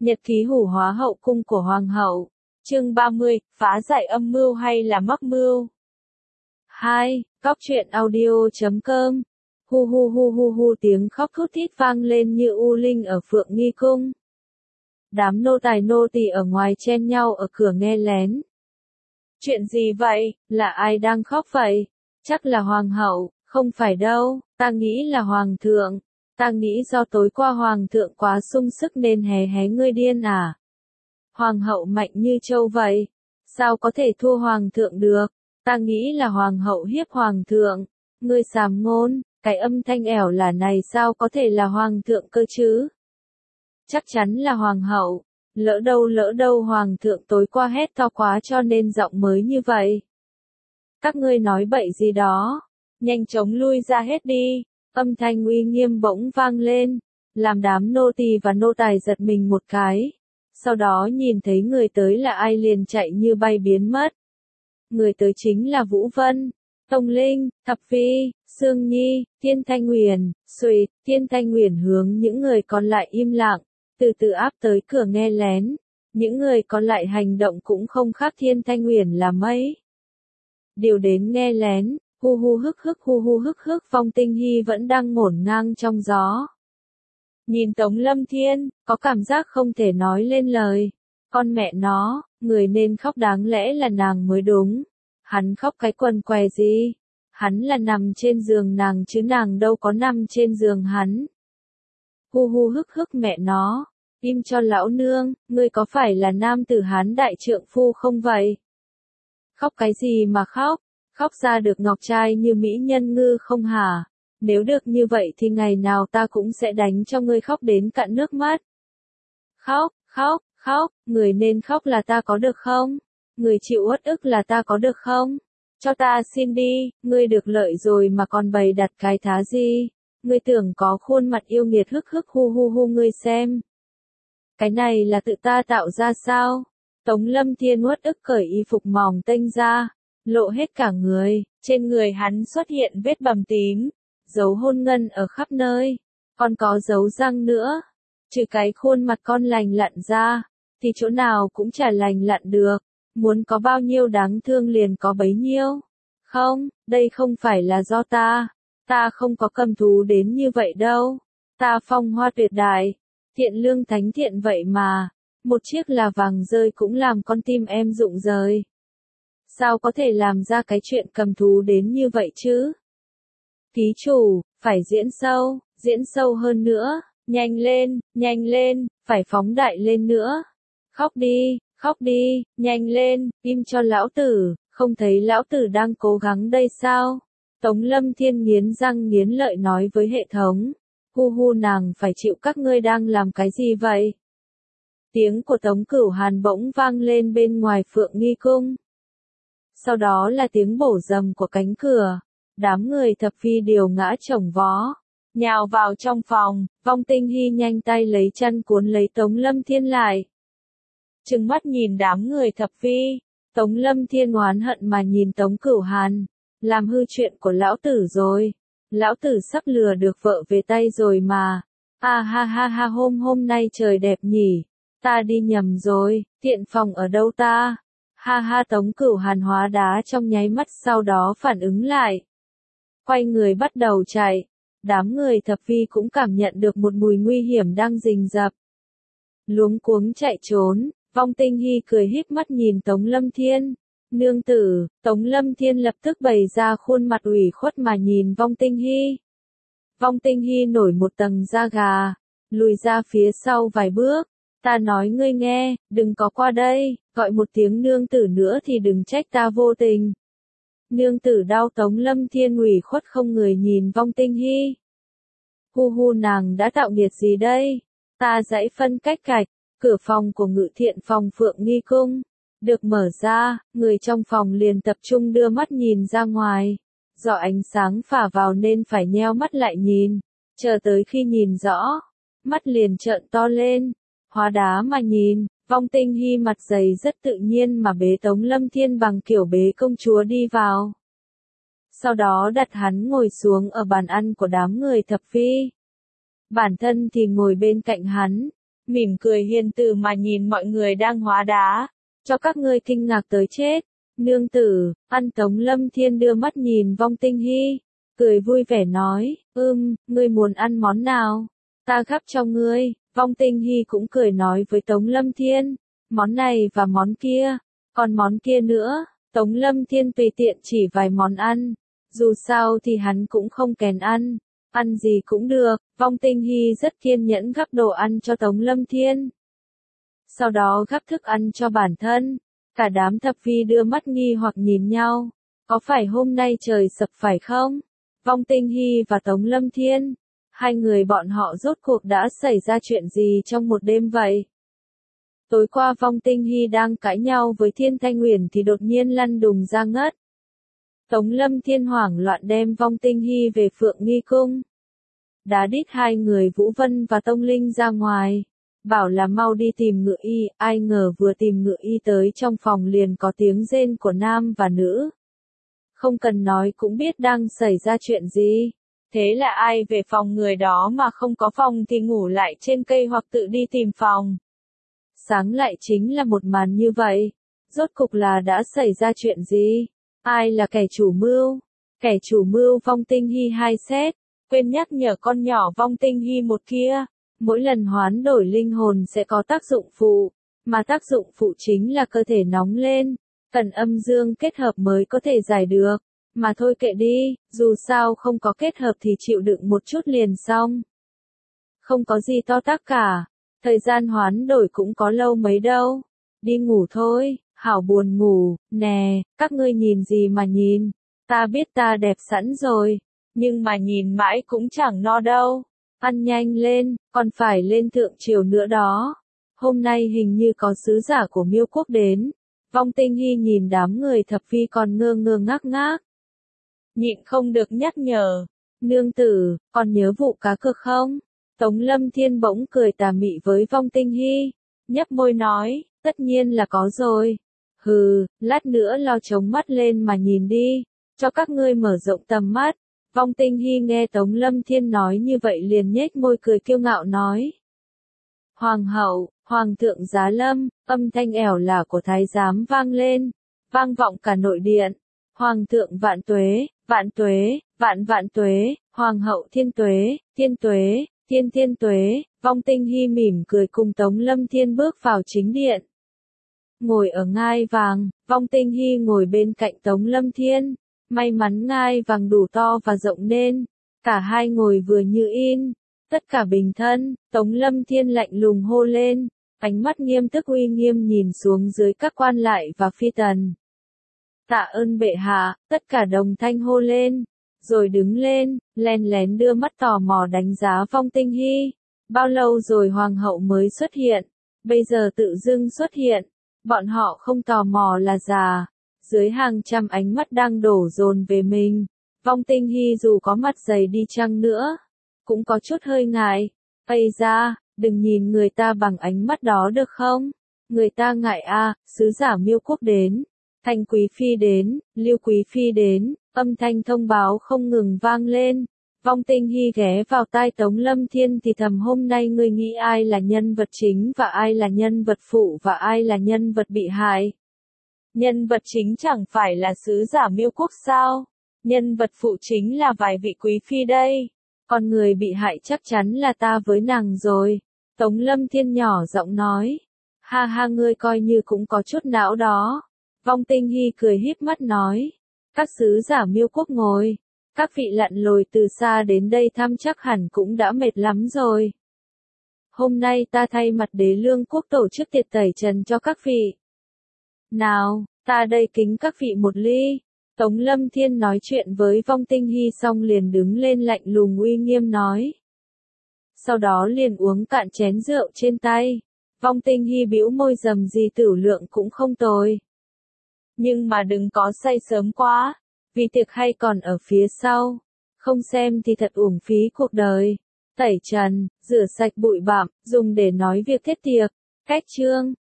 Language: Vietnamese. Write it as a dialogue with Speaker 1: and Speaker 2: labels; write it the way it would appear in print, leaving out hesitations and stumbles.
Speaker 1: Nhật ký hủ hóa hậu cung của Hoàng hậu. Chương 30, phá giải âm mưu hay là mắc mưu? 2. Cóc truyện audio.com. Hu hu hu hu hu, tiếng khóc thút thít vang lên như u linh ở Phượng Nghi Cung. Đám nô tài nô tỳ ở ngoài chen nhau ở cửa nghe lén. Chuyện gì vậy, là ai đang khóc vậy? Chắc là Hoàng hậu, không phải đâu, ta nghĩ là Hoàng thượng. Ta nghĩ do tối qua Hoàng thượng quá sung sức nên hé hé ngươi điên à? Hoàng hậu mạnh như trâu vậy, sao có thể thua Hoàng thượng được? Ta nghĩ là Hoàng hậu hiếp Hoàng thượng. Ngươi sàm ngôn, cái âm thanh ẻo là này sao có thể là Hoàng thượng cơ chứ? Chắc chắn là Hoàng hậu, lỡ đâu Hoàng thượng tối qua hét to quá cho nên giọng mới như vậy. Các ngươi nói bậy gì đó, nhanh chóng lui ra hết đi. Âm thanh uy nghiêm bỗng vang lên, làm đám nô tỳ và nô tài giật mình một cái. Sau đó nhìn thấy người tới là ai liền chạy như bay biến mất. Người tới chính là Vũ Vân, Tông Linh, Thập Phi, Sương Nhi, Thiên Thanh Huyền, Xuy. Thiên Thanh Huyền hướng những người còn lại im lặng, từ từ áp tới cửa nghe lén. Những người còn lại hành động cũng không khác Thiên Thanh Huyền là mấy. Điều đến nghe lén. Hu hu hức hức, Phong Tinh Hy vẫn đang ngổn ngang trong gió. Nhìn Tống Lâm Thiên, có cảm giác không thể nói lên lời. Con mẹ nó, người nên khóc đáng lẽ là nàng mới đúng. Hắn khóc cái quần què gì? Hắn là nằm trên giường nàng chứ nàng đâu có nằm trên giường hắn. Hu hu hức mẹ nó, im cho lão nương, ngươi có phải là nam tử Hán đại trượng phu không vậy? Khóc cái gì mà khóc? Khóc ra được ngọc trai như mỹ nhân ngư không hả? Nếu được như vậy thì ngày nào ta cũng sẽ đánh cho ngươi khóc đến cạn nước mắt. Khóc, người nên khóc là ta có được không? Người chịu uất ức là ta có được không? Cho ta xin đi, ngươi được lợi rồi mà còn bày đặt cái thá gì? Ngươi tưởng có khuôn mặt yêu nghiệt hức hu hu hu ngươi xem. Cái này là tự ta tạo ra sao? Tống Lâm Thiên uất ức cởi y phục mỏng tênh ra. Lộ hết cả người, trên người hắn xuất hiện vết bầm tím, dấu hôn ngân ở khắp nơi, còn có dấu răng nữa. Trừ cái khuôn mặt con lành lặn ra, thì chỗ nào cũng chả lành lặn được, muốn có bao nhiêu đáng thương liền có bấy nhiêu. Không, đây không phải là do ta không có cầm thú đến như vậy đâu. Ta phong hoa tuyệt đại, thiện lương thánh thiện vậy mà, một chiếc là vàng rơi cũng làm con tim em rụng rời. Sao có thể làm ra cái chuyện cầm thú đến như vậy chứ? Ký chủ, phải diễn sâu hơn nữa, nhanh lên, phải phóng đại lên nữa. Khóc đi, nhanh lên, im cho lão tử, không thấy lão tử đang cố gắng đây sao? Tống Lâm Thiên nghiến răng nghiến lợi nói với hệ thống. Hu hu, nàng phải chịu, các ngươi đang làm cái gì vậy? Tiếng của Tống Cửu Hàn bỗng vang lên bên ngoài Phượng Nghi Cung. Sau đó là tiếng bổ rầm của cánh cửa, đám người Thập Phi đều ngã chồng vó, nhào vào trong phòng. Vong Tinh Hy nhanh tay lấy chăn cuốn lấy Tống Lâm Thiên lại. Trừng mắt nhìn đám người Thập Phi, Tống Lâm Thiên oán hận mà nhìn Tống Cửu Hàn, làm hư chuyện của lão tử rồi, lão tử sắp lừa được vợ về tay rồi mà. Ha, hôm nay trời đẹp nhỉ, ta đi nhầm rồi, tiện phòng ở đâu ta? Ha, Tống Cửu Hàn hóa đá trong nháy mắt, sau đó phản ứng lại. Quay người bắt đầu chạy. Đám người Thập Phi cũng cảm nhận được một mùi nguy hiểm đang rình rập. Luống cuống chạy trốn, Vong Tinh Hy cười híp mắt nhìn Tống Lâm Thiên. Nương tử, Tống Lâm Thiên lập tức bày ra khuôn mặt ủy khuất mà nhìn Vong Tinh Hy. Vong Tinh Hy nổi một tầng da gà, lùi ra phía sau vài bước. Ta nói ngươi nghe, đừng có qua đây, gọi một tiếng nương tử nữa thì đừng trách ta vô tình. Nương tử đau. Tống Lâm Thiên ủy khuất không người nhìn Vong Tinh Hy. Hu hu, nàng đã tạo nghiệt gì đây? Ta dãy phân cách cạch, cửa phòng của Ngự Thiện phòng Phượng Nghi Cung được mở ra, người trong phòng liền tập trung đưa mắt nhìn ra ngoài. Do ánh sáng phả vào nên phải nheo mắt lại nhìn, chờ tới khi nhìn rõ, mắt liền trợn to lên. Hóa đá mà nhìn, Vong Tinh Hy mặt dày rất tự nhiên mà bế Tống Lâm Thiên bằng kiểu bế công chúa đi vào. Sau đó đặt hắn ngồi xuống ở bàn ăn của đám người Thập Phi. Bản thân thì ngồi bên cạnh hắn, mỉm cười hiền từ mà nhìn mọi người đang hóa đá, cho các ngươi kinh ngạc tới chết. Nương tử, ăn. Tống Lâm Thiên đưa mắt nhìn Vong Tinh Hy, cười vui vẻ nói, ngươi muốn ăn món nào? Ta gắp cho ngươi. Vong Tinh Hy cũng cười nói với Tống Lâm Thiên, món này và món kia, còn món kia nữa. Tống Lâm Thiên tùy tiện chỉ vài món ăn, dù sao thì hắn cũng không kén ăn gì cũng được. Vong Tinh Hy rất kiên nhẫn gắp đồ ăn cho Tống Lâm Thiên, sau đó gắp thức ăn cho bản thân. Cả đám thập phi đưa mắt nghi hoặc nhìn nhau, có phải hôm nay trời sập phải không? Vong Tinh Hy và Tống Lâm Thiên, hai người bọn họ rốt cuộc đã xảy ra chuyện gì trong một đêm vậy? Tối qua Vong Tinh Hy đang cãi nhau với Thiên Thanh Uyển thì đột nhiên lăn đùng ra ngất. Tống Lâm Thiên hoảng loạn đem Vong Tinh Hy về Phượng Nghi Cung, đá đít hai người Vũ Vân và Tông Linh ra ngoài, bảo là mau đi tìm ngựa y. Ai ngờ vừa tìm ngựa y tới trong phòng liền có tiếng rên của nam và nữ. Không cần nói cũng biết đang xảy ra chuyện gì. Thế là ai về phòng người đó mà không có phòng thì ngủ lại trên cây hoặc tự đi tìm phòng. Sáng lại chính là một màn như vậy. Rốt cục là đã xảy ra chuyện gì? Ai là kẻ chủ mưu? Kẻ chủ mưu Vong Tinh Hy hai xét. Quên nhắc nhở con nhỏ Vong Tinh Hy một kia. Mỗi lần hoán đổi linh hồn sẽ có tác dụng phụ. Mà tác dụng phụ chính là cơ thể nóng lên. Cần âm dương kết hợp mới có thể giải được. Mà thôi kệ đi, dù sao không có kết hợp thì chịu đựng một chút liền xong. Không có gì to tát cả. Thời gian hoán đổi cũng có lâu mấy đâu. Đi ngủ thôi, hảo buồn ngủ. Nè, các ngươi nhìn gì mà nhìn? Ta biết ta đẹp sẵn rồi, nhưng mà nhìn mãi cũng chẳng no đâu. Ăn nhanh lên, còn phải lên thượng triều nữa đó. Hôm nay hình như có sứ giả của Miêu Quốc đến. Vong Tinh Hy nhìn đám người thập phi còn ngơ ngơ ngác ngác, nhịn không được nhắc nhở. Nương tử, còn nhớ vụ cá cược không? Tống Lâm Thiên bỗng cười tà mị với Vong Tinh Hy, nhấp môi nói, tất nhiên là có rồi. Hừ, lát nữa lo trống mắt lên mà nhìn đi, cho các ngươi mở rộng tầm mắt. Vong Tinh Hy nghe Tống Lâm Thiên nói như vậy liền nhếch môi cười kiêu ngạo nói. Hoàng hậu, hoàng thượng giá lâm. Âm thanh ẻo lả của thái giám vang lên, vang vọng cả nội điện. Hoàng thượng vạn tuế, vạn tuế, vạn vạn tuế, hoàng hậu thiên tuế, thiên tuế, thiên thiên tuế. Vong Tinh Hy mỉm cười cùng Tống Lâm Thiên bước vào chính điện. Ngồi ở ngai vàng, Vong Tinh Hy ngồi bên cạnh Tống Lâm Thiên. May mắn ngai vàng đủ to và rộng nên cả hai ngồi vừa như in. Tất cả bình thân. Tống Lâm Thiên lạnh lùng hô lên, ánh mắt nghiêm túc uy nghiêm nhìn xuống dưới các quan lại và phi tần. Tạ ơn bệ hạ. Tất cả đồng thanh hô lên, rồi đứng lên, len lén đưa mắt tò mò đánh giá Vong Tinh Hy. Bao lâu rồi hoàng hậu mới xuất hiện? Bây giờ tự dưng xuất hiện. Bọn họ không tò mò là già. Dưới hàng trăm ánh mắt đang đổ dồn về mình, Vong Tinh Hy dù có mặt dày đi chăng nữa, cũng có chút hơi ngại. Ây da, đừng nhìn người ta bằng ánh mắt đó được không? Người ta ngại à. Sứ giả Miêu Quốc đến, Thanh Quý Phi đến, Lưu Quý Phi đến. Âm thanh thông báo không ngừng vang lên. Vong Tinh Hy ghé vào tai Tống Lâm Thiên thì thầm, hôm nay ngươi nghĩ ai là nhân vật chính và ai là nhân vật phụ và ai là nhân vật bị hại? Nhân vật chính chẳng phải là sứ giả Miêu Quốc sao? Nhân vật phụ chính là vài vị quý phi đây. Còn người bị hại chắc chắn là ta với nàng rồi. Tống Lâm Thiên nhỏ giọng nói. Ha ha, ngươi coi như cũng có chút não đó. Vong Tinh Hy cười híp mắt nói. Các sứ giả Miêu Quốc ngồi. Các vị lặn lội từ xa đến đây thăm chắc hẳn cũng đã mệt lắm rồi. Hôm nay ta thay mặt Đế Lương Quốc tổ chức tiệc tẩy trần cho các vị. Nào, ta đây kính các vị một ly. Tống Lâm Thiên nói chuyện với Vong Tinh Hy xong liền đứng lên lạnh lùng uy nghiêm nói. Sau đó liền uống cạn chén rượu trên tay. Vong Tinh Hy bĩu môi, dầm gì tửu lượng cũng không tồi. Nhưng mà đừng có say sớm quá, vì tiệc hay còn ở phía sau. Không xem thì thật uổng phí cuộc đời. Tẩy trần, rửa sạch bụi bặm, dùng để nói việc kết tiệc. Cách chương